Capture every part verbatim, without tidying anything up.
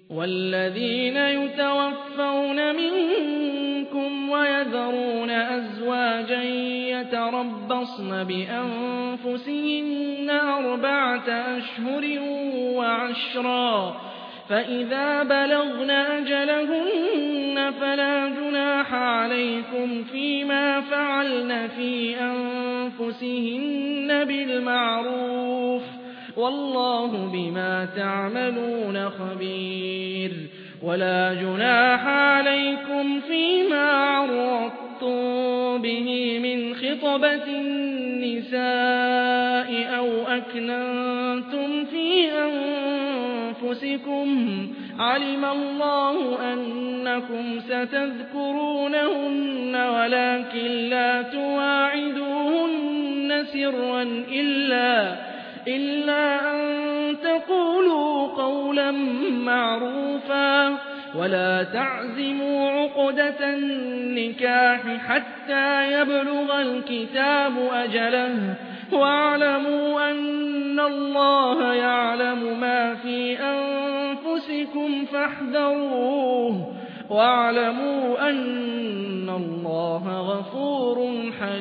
والذين يتوفون منكم ويذرون أزواجا يتربصن بأنفسهن أربعة أشهر وعشرا فإذا بلغن أجلهن فلا جناح عليكم فيما فعلن في أنفسهن بالمعروف والله بما تعملون خبير. ولا جناح عليكم فيما عرضتم به من خطبة النساء أو أكننتم في أنفسكم علم الله أنكم ستذكرونهن ولكن لا تواعدوهن سرا إلا إلا أن تقولوا قولا معروفا ولا تعزموا عقدة النكاح حتى يبلغ الكتاب أجله واعلموا أن الله يعلم ما في أنفسكم فاحذروه واعلموا أن الله غفور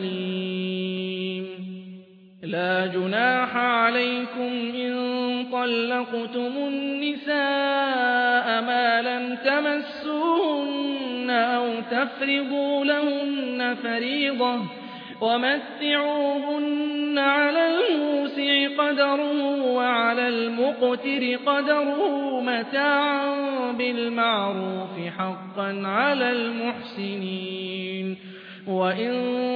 حليم. لا جناح عليكم إن طلقتم النساء ما لم تمسوهن أو تفرضوا لهن فريضة ومتعوهن على الموسع قدره وعلى المقتر قدره متاعا بالمعروف حقا على المحسنين. وإن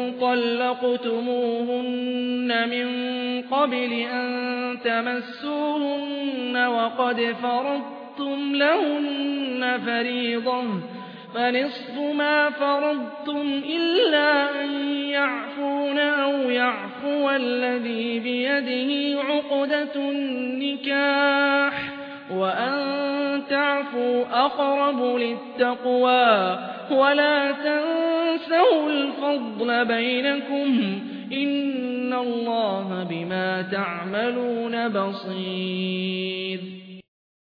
طلقتموهن من قبل أن تمسوهن وقد فرضتم لهن فريضة فنصف ما فرضتم إلا أن يعفون أو يعفو الذي بيده عقدة النكاح وأن تعفوا أقرب للتقوى ولا تنسوا الفضل بينكم إن الله بما تعملون بصير.